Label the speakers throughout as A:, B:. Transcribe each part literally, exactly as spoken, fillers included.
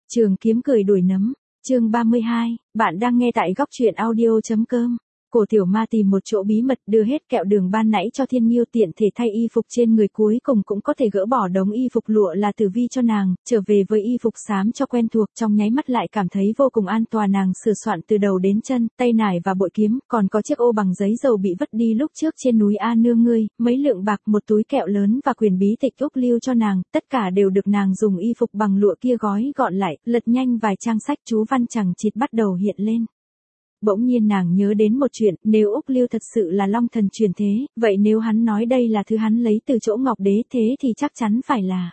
A: Trường kiếm cười đuổi nấm, chương ba mươi hai, bạn đang nghe tại góc truyện audio.com. Cổ tiểu ma tìm một chỗ bí mật đưa hết kẹo đường ban nãy cho Thiên Nhiêu tiện thể thay y phục trên người, cuối cùng cũng có thể gỡ bỏ đống y phục lụa là Tử Vi cho nàng, trở về với y phục xám cho quen thuộc, trong nháy mắt lại cảm thấy vô cùng an toàn. Nàng sửa soạn từ đầu đến chân, tay nải và bội kiếm, còn có chiếc ô bằng giấy dầu bị vứt đi lúc trước trên núi A Nương ngươi, mấy lượng bạc, một túi kẹo lớn và quyển bí tịch Úc lưu cho nàng, tất cả đều được nàng dùng y phục bằng lụa kia gói gọn lại, lật nhanh vài trang sách chú văn chằng chịt bắt đầu hiện lên. Bỗng nhiên nàng nhớ đến một chuyện, nếu Úc Lưu thật sự là Long Thần truyền thế, vậy nếu hắn nói đây là thứ hắn lấy từ chỗ Ngọc Đế, thế thì chắc chắn phải là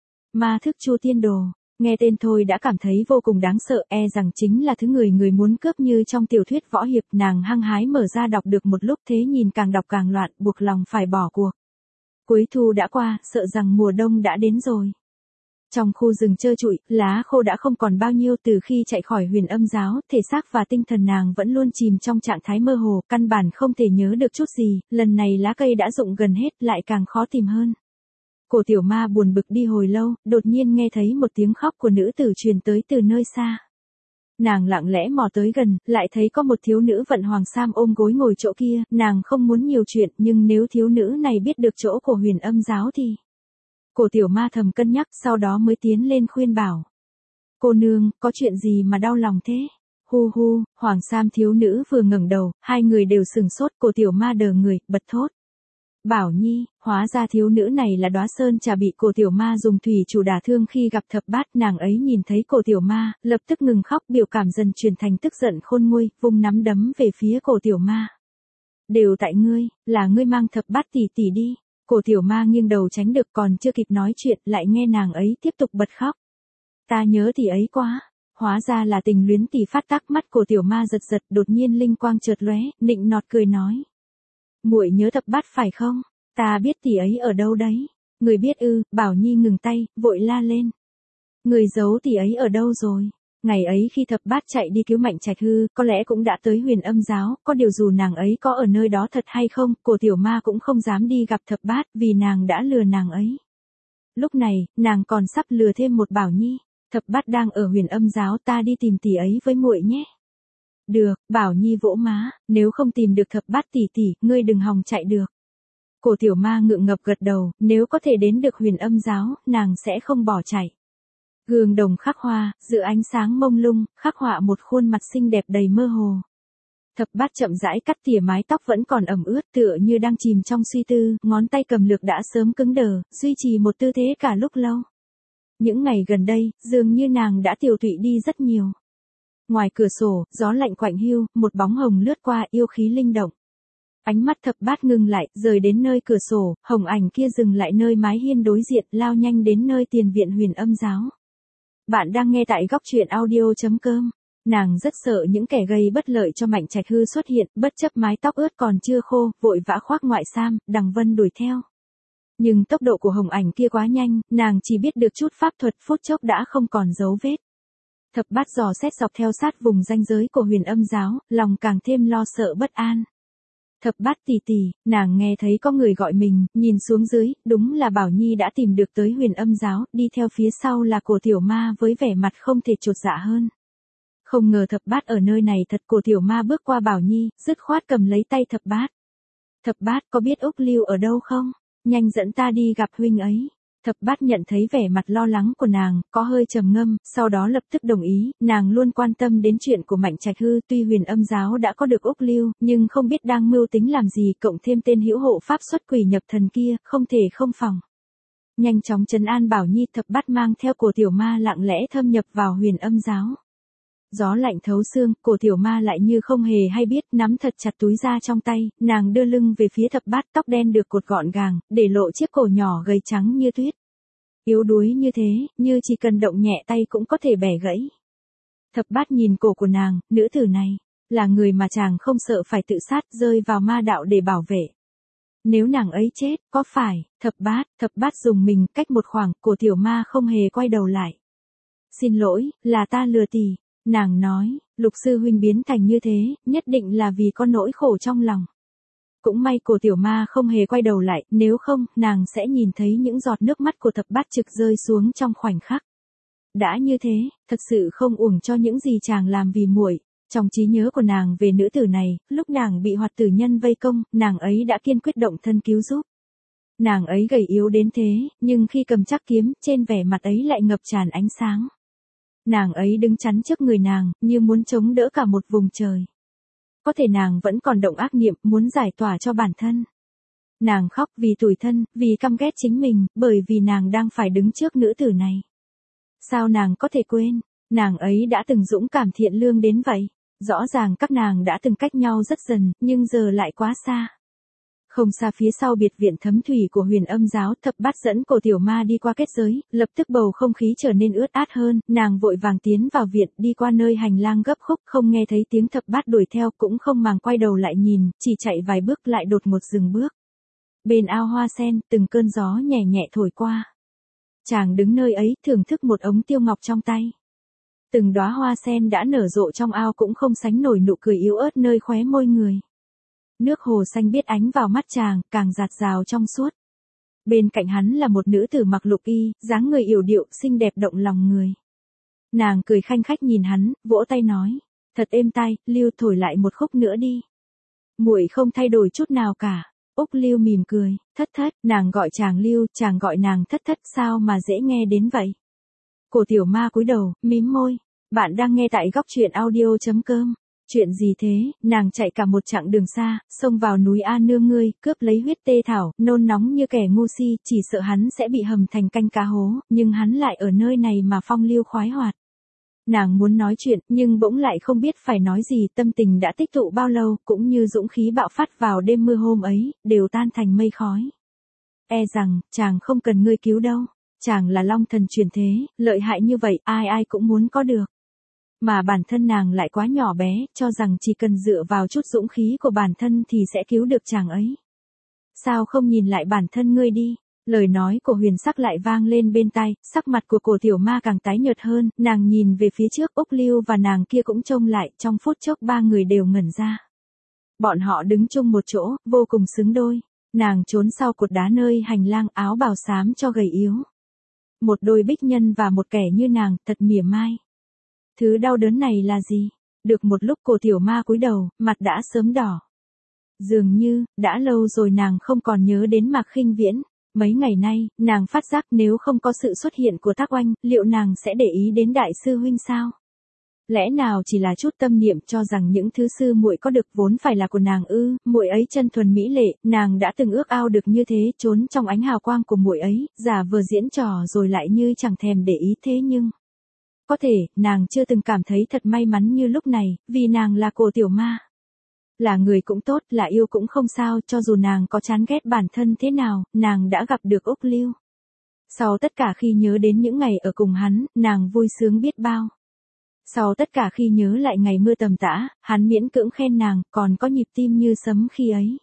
A: ma thức Chu Tiên Đồ. Nghe tên thôi đã cảm thấy vô cùng đáng sợ, e rằng chính là thứ người người muốn cướp như trong tiểu thuyết võ hiệp. Nàng hăng hái mở ra đọc được một lúc, thế nhìn càng đọc càng loạn, buộc lòng phải bỏ cuộc. Cuối thu đã qua, sợ rằng mùa đông đã đến rồi. Trong khu rừng trơ trụi, lá khô đã không còn bao nhiêu. Từ khi chạy khỏi Huyền Âm giáo, thể xác và tinh thần nàng vẫn luôn chìm trong trạng thái mơ hồ, căn bản không thể nhớ được chút gì. Lần này lá cây đã rụng gần hết, lại càng khó tìm hơn. Cổ tiểu ma buồn bực đi hồi lâu, đột nhiên nghe thấy một tiếng khóc của nữ tử truyền tới từ nơi xa. Nàng lặng lẽ mò tới gần, lại thấy có một thiếu nữ vận hoàng sam ôm gối ngồi chỗ kia. Nàng không muốn nhiều chuyện, nhưng nếu thiếu nữ này biết được chỗ của Huyền Âm giáo thì... Cổ tiểu ma thầm cân nhắc, sau đó mới tiến lên khuyên bảo. Cô nương, có chuyện gì mà đau lòng thế? Hu hu, hoàng sam thiếu nữ vừa ngẩng đầu, hai người đều sừng sốt. Cổ tiểu ma đờ người, bật thốt. Bảo Nhi, hóa ra thiếu nữ này là Đóa Sơn Trà bị cổ tiểu ma dùng thủy chủ đả thương khi gặp thập bát. Nàng ấy nhìn thấy cổ tiểu ma, lập tức ngừng khóc, biểu cảm dần chuyển thành tức giận khôn nguôi, vung nắm đấm về phía cổ tiểu ma. Đều tại ngươi, là ngươi mang thập bát tỷ tỷ đi. Cổ tiểu ma nghiêng đầu tránh được, còn chưa kịp nói chuyện, lại nghe nàng ấy tiếp tục bật khóc. Ta nhớ tỷ ấy quá. Hóa ra là tình luyến tỷ phát tác. Mắt cổ tiểu ma giật giật, đột nhiên linh quang chợt lóe, nịnh nọt cười nói. Muội nhớ thập bát phải không? Ta biết tỷ ấy ở đâu đấy. Người biết ư? Bảo Nhi ngừng tay, vội la lên. Người giấu tỷ ấy ở đâu rồi? Ngày ấy khi thập bát chạy đi cứu Mạnh Trạch Hư, có lẽ cũng đã tới Huyền Âm giáo, có điều dù nàng ấy có ở nơi đó thật hay không, cổ tiểu ma cũng không dám đi gặp thập bát, vì nàng đã lừa nàng ấy. Lúc này, nàng còn sắp lừa thêm một Bảo Nhi. Thập bát đang ở Huyền Âm giáo, ta đi tìm tỷ ấy với muội nhé. Được, Bảo Nhi vỗ má, nếu không tìm được thập bát tỷ tỷ, ngươi đừng hòng chạy được. Cổ tiểu ma ngượng ngập gật đầu, nếu có thể đến được Huyền Âm giáo, nàng sẽ không bỏ chạy. Gương đồng khắc hoa, giữa ánh sáng mông lung, khắc họa một khuôn mặt xinh đẹp đầy mơ hồ. Thập bát chậm rãi cắt tỉa mái tóc vẫn còn ẩm ướt, tựa như đang chìm trong suy tư, ngón tay cầm lược đã sớm cứng đờ, duy trì một tư thế cả lúc lâu. Những ngày gần đây, dường như nàng đã tiều tụy đi rất nhiều. Ngoài cửa sổ, gió lạnh quạnh hiu, một bóng hồng lướt qua, yêu khí linh động. Ánh mắt thập bát ngưng lại, rời đến nơi cửa sổ, hồng ảnh kia dừng lại nơi mái hiên đối diện, lao nhanh đến nơi tiền viện Huyền Âm giáo. Bạn đang nghe tại góc truyện audio.com. Nàng rất sợ những kẻ gây bất lợi cho Mạnh Trạch Hư xuất hiện, bất chấp mái tóc ướt còn chưa khô, vội vã khoác ngoại sam, đằng vân đuổi theo. Nhưng tốc độ của hồng ảnh kia quá nhanh, nàng chỉ biết được chút pháp thuật, phút chốc đã không còn dấu vết. Thập bát dò xét dọc theo sát vùng ranh giới của Huyền Âm giáo, lòng càng thêm lo sợ bất an. Thập bát tỷ tỷ, nàng nghe thấy có người gọi mình, nhìn xuống dưới, đúng là Bảo Nhi đã tìm được tới Huyền Âm giáo, đi theo phía sau là cổ tiểu ma với vẻ mặt không thể chột dạ hơn. Không ngờ thập bát ở nơi này thật. Cổ tiểu ma bước qua Bảo Nhi, dứt khoát cầm lấy tay thập bát. Thập bát có biết Úc Lưu ở đâu không? Nhanh dẫn ta đi gặp huynh ấy. Thập bát nhận thấy vẻ mặt lo lắng của nàng, có hơi trầm ngâm, sau đó lập tức đồng ý. Nàng luôn quan tâm đến chuyện của Mạnh Trạch Hư, tuy Huyền Âm giáo đã có được Úc Lưu, nhưng không biết đang mưu tính làm gì, cộng thêm tên hữu hộ pháp xuất quỷ nhập thần kia, không thể không phòng. Nhanh chóng trấn an Bảo Nhi, thập bát mang theo cổ tiểu ma lặng lẽ thâm nhập vào Huyền Âm giáo. Gió lạnh thấu xương, cổ tiểu ma lại như không hề hay biết, nắm thật chặt túi da trong tay, nàng đưa lưng về phía thập bát, tóc đen được cột gọn gàng, để lộ chiếc cổ nhỏ gầy trắng như tuyết. Yếu đuối như thế, như chỉ cần động nhẹ tay cũng có thể bẻ gãy. Thập bát nhìn cổ của nàng, nữ tử này, là người mà chàng không sợ phải tự sát, rơi vào ma đạo để bảo vệ. Nếu nàng ấy chết, có phải, thập bát, thập bát dùng mình, cách một khoảng, cổ tiểu ma không hề quay đầu lại. Xin lỗi, là ta lừa tỷ. Nàng nói, Lục sư huynh biến thành như thế, nhất định là vì có nỗi khổ trong lòng. Cũng may cổ tiểu ma không hề quay đầu lại, nếu không, nàng sẽ nhìn thấy những giọt nước mắt của thập bát trực rơi xuống trong khoảnh khắc. đã như thế, thật sự không uổng cho những gì chàng làm vì muội. Trong trí nhớ của nàng về nữ tử này, lúc nàng bị hoạt tử nhân vây công, nàng ấy đã kiên quyết động thân cứu giúp. Nàng ấy gầy yếu đến thế, nhưng khi cầm chắc kiếm, trên vẻ mặt ấy lại ngập tràn ánh sáng. Nàng ấy đứng chắn trước người nàng, như muốn chống đỡ cả một vùng trời. Có thể nàng vẫn còn động ác niệm, muốn giải tỏa cho bản thân. Nàng khóc vì tủi thân, vì căm ghét chính mình, bởi vì nàng đang phải đứng trước nữ tử này. Sao nàng có thể quên, nàng ấy đã từng dũng cảm thiện lương đến vậy. Rõ ràng các nàng đã từng cách nhau rất dần, nhưng giờ lại quá xa. Không xa phía sau biệt viện thấm thủy của Huyền Âm giáo, Thập Bát dẫn Cổ Tiểu Ma đi qua kết giới, lập tức bầu không khí trở nên ướt át hơn, nàng vội vàng tiến vào viện, đi qua nơi hành lang gấp khúc, không nghe thấy tiếng Thập Bát đuổi theo, cũng không màng quay đầu lại nhìn, chỉ chạy vài bước lại đột ngột dừng bước. Bên ao hoa sen, từng cơn gió nhẹ nhẹ thổi qua. Chàng đứng nơi ấy, thưởng thức một ống tiêu ngọc trong tay. Từng đóa hoa sen đã nở rộ trong ao cũng không sánh nổi nụ cười yếu ớt nơi khóe môi người. Nước hồ xanh biếc ánh vào mắt chàng, càng dạt dào trong suốt. Bên cạnh hắn là một nữ tử mặc lục y, dáng người yểu điệu, xinh đẹp động lòng người. Nàng cười khanh khách nhìn hắn, vỗ tay nói, thật êm tai, Lưu thổi lại một khúc nữa đi. Muội không thay đổi chút nào cả. Úc Lưu mỉm cười, thất thất, nàng gọi chàng Lưu, chàng gọi nàng thất thất, sao mà dễ nghe đến vậy. Cổ Tiểu Ma cúi đầu, mím môi. Bạn đang nghe tại góc truyện audio chấm com. Chuyện gì thế, nàng chạy cả một chặng đường xa, xông vào núi A Nương ngươi, cướp lấy huyết tê thảo, nôn nóng như kẻ ngu si, chỉ sợ hắn sẽ bị hầm thành canh cá hố, nhưng hắn lại ở nơi này mà phong lưu khoái hoạt. Nàng muốn nói chuyện, nhưng bỗng lại không biết phải nói gì, tâm tình đã tích tụ bao lâu, cũng như dũng khí bạo phát vào đêm mưa hôm ấy, đều tan thành mây khói. E rằng, chàng không cần ngươi cứu đâu, chàng là long thần truyền thế, lợi hại như vậy, ai ai cũng muốn có được. Mà bản thân nàng lại quá nhỏ bé, cho rằng chỉ cần dựa vào chút dũng khí của bản thân thì sẽ cứu được chàng ấy. Sao không nhìn lại bản thân ngươi đi? Lời nói của Huyền Sắc lại vang lên bên tai, sắc mặt của Cổ Tiểu Ma càng tái nhợt hơn, nàng nhìn về phía trước, Úc Lưu và nàng kia cũng trông lại, trong phút chốc ba người đều ngẩn ra. Bọn họ đứng chung một chỗ, vô cùng xứng đôi. Nàng trốn sau cột đá nơi hành lang, áo bào xám cho gầy yếu. Một đôi bích nhân và một kẻ như nàng, thật mỉa mai. Thứ đau đớn này là gì? Được một lúc Cổ Tiểu Ma cúi đầu, mặt đã sớm đỏ. Dường như, đã lâu rồi nàng không còn nhớ đến Mạc Khinh Viễn. Mấy ngày nay, nàng phát giác nếu không có sự xuất hiện của Tác Oanh, liệu nàng sẽ để ý đến đại sư huynh sao? Lẽ nào chỉ là chút tâm niệm cho rằng những thứ sư muội có được vốn phải là của nàng ư? Muội ấy chân thuần mỹ lệ, nàng đã từng ước ao được như thế, trốn trong ánh hào quang của muội ấy, giả vờ diễn trò rồi lại như chẳng thèm để ý thế nhưng có thể, nàng chưa từng cảm thấy thật may mắn như lúc này, vì nàng là Cổ Tiểu Ma. Là người cũng tốt, là yêu cũng không sao, cho dù nàng có chán ghét bản thân thế nào, nàng đã gặp được Úc Lưu. Sau tất cả khi nhớ đến những ngày ở cùng hắn, nàng vui sướng biết bao. Sau tất cả khi nhớ lại ngày mưa tầm tã, hắn miễn cưỡng khen nàng, còn có nhịp tim như sấm khi ấy.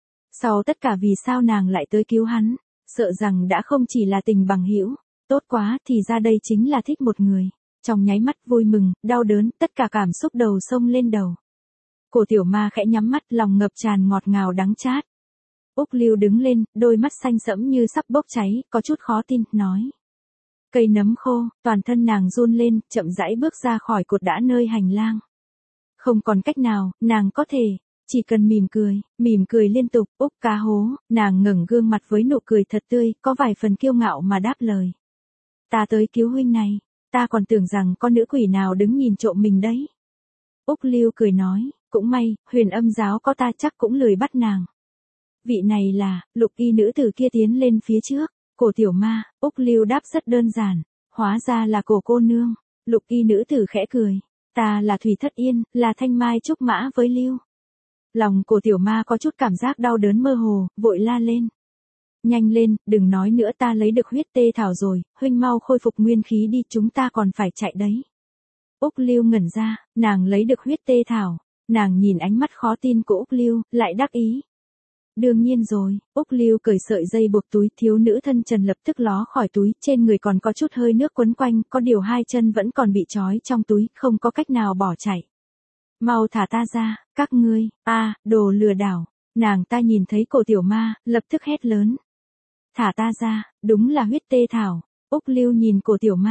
A: Sau tất cả vì sao nàng lại tới cứu hắn, sợ rằng đã không chỉ là tình bằng hữu, tốt quá thì ra đây chính là thích một người. Trong nháy mắt vui mừng, đau đớn, tất cả cảm xúc đầu sông lên đầu. Cổ Tiểu Ma khẽ nhắm mắt, lòng ngập tràn ngọt ngào đắng chát. Úc Lưu đứng lên, đôi mắt xanh sẫm như sắp bốc cháy, có chút khó tin, nói. Cây nấm khô, toàn thân nàng run lên, chậm rãi bước ra khỏi cột đá nơi hành lang. Không còn cách nào, nàng có thể, chỉ cần mỉm cười, mỉm cười liên tục, Úc cá hố, nàng ngẩng gương mặt với nụ cười thật tươi, có vài phần kiêu ngạo mà đáp lời. Ta tới cứu huynh này. Ta còn tưởng rằng con nữ quỷ nào đứng nhìn trộm mình đấy. Úc Lưu cười nói, cũng may, Huyền Âm giáo có ta chắc cũng lười bắt nàng. Vị này là, lục y nữ tử kia tiến lên phía trước, Cổ Tiểu Ma, Úc Lưu đáp rất đơn giản, hóa ra là Cổ cô nương. Lục y nữ tử khẽ cười, ta là Thủy Thất Yên, là thanh mai trúc mã với Lưu. Lòng Cổ Tiểu Ma có chút cảm giác đau đớn mơ hồ, vội la lên. Nhanh lên, đừng nói nữa, ta lấy được huyết tê thảo rồi, huynh mau khôi phục nguyên khí đi, chúng ta còn phải chạy đấy. Úc Lưu ngẩn ra, nàng lấy được huyết tê thảo, nàng nhìn ánh mắt khó tin của Úc Lưu, lại đắc ý. Đương nhiên rồi, Úc Lưu cởi sợi dây buộc túi, thiếu nữ thân trần lập tức ló khỏi túi, trên người còn có chút hơi nước quấn quanh, có điều hai chân vẫn còn bị trói trong túi, không có cách nào bỏ chạy. Mau thả ta ra, các ngươi, a, đồ lừa đảo. Nàng ta nhìn thấy Cổ Tiểu Ma, lập tức hét lớn. Thả ta ra, đúng là huyết tê thảo. Úc Lưu nhìn Cổ Tiểu Ma,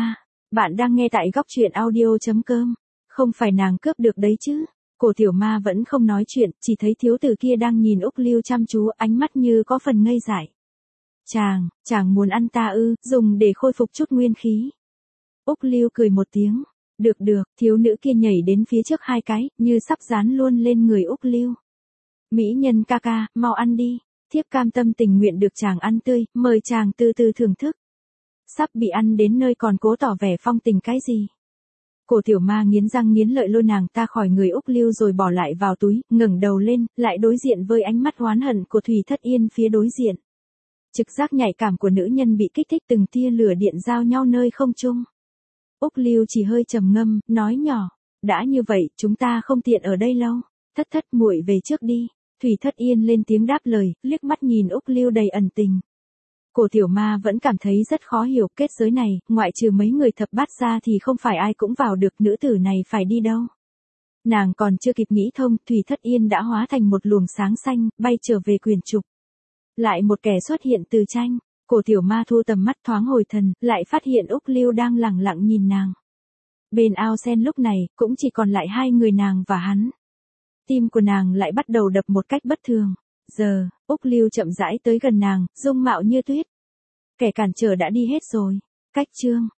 A: Bạn đang nghe tại góc chuyện audio.com. Không phải nàng cướp được đấy chứ. Cổ tiểu ma vẫn không nói chuyện, chỉ thấy thiếu tử kia đang nhìn Úc Lưu chăm chú, ánh mắt như có phần ngây dại. Chàng, chàng muốn ăn ta ư, dùng để khôi phục chút nguyên khí. Úc Lưu cười một tiếng. Được được, thiếu nữ kia nhảy đến phía trước hai cái, như sắp dán luôn lên người Úc Lưu. Mỹ nhân ca ca, mau ăn đi. Thiếp cam tâm tình nguyện được chàng ăn tươi, mời chàng từ từ thưởng thức. Sắp bị ăn đến nơi còn cố tỏ vẻ phong tình cái gì. Cổ tiểu ma nghiến răng nghiến lợi lôi nàng ta khỏi người Úc Lưu rồi bỏ lại vào túi, ngẩng đầu lên, lại đối diện với ánh mắt oán hận của Thủy Thất Yên phía đối diện. Trực giác nhạy cảm của nữ nhân bị kích thích, từng tia lửa điện giao nhau nơi không trung. Úc Lưu chỉ hơi trầm ngâm, nói nhỏ, đã như vậy, chúng ta không tiện ở đây lâu, thất thất muội về trước đi. Thủy Thất Yên lên tiếng đáp lời, liếc mắt nhìn Úc Lưu đầy ẩn tình. Cổ tiểu ma vẫn cảm thấy rất khó hiểu, kết giới này, ngoại trừ mấy người thập bát ra thì không phải ai cũng vào được, nữ tử này phải đi đâu. Nàng còn chưa kịp nghĩ thông, Thủy Thất Yên đã hóa thành một luồng sáng xanh, bay trở về quyền trục. Lại một kẻ xuất hiện từ tranh, cổ tiểu ma thu tầm mắt thoáng hồi thần, lại phát hiện Úc Lưu đang lẳng lặng nhìn nàng. Bên ao sen lúc này, cũng chỉ còn lại hai người nàng và hắn. Tim của nàng lại bắt đầu đập một cách bất thường. Giờ, Úc Lưu chậm rãi tới gần nàng, dung mạo như tuyết. Kẻ cản trở đã đi hết rồi. Cách chương.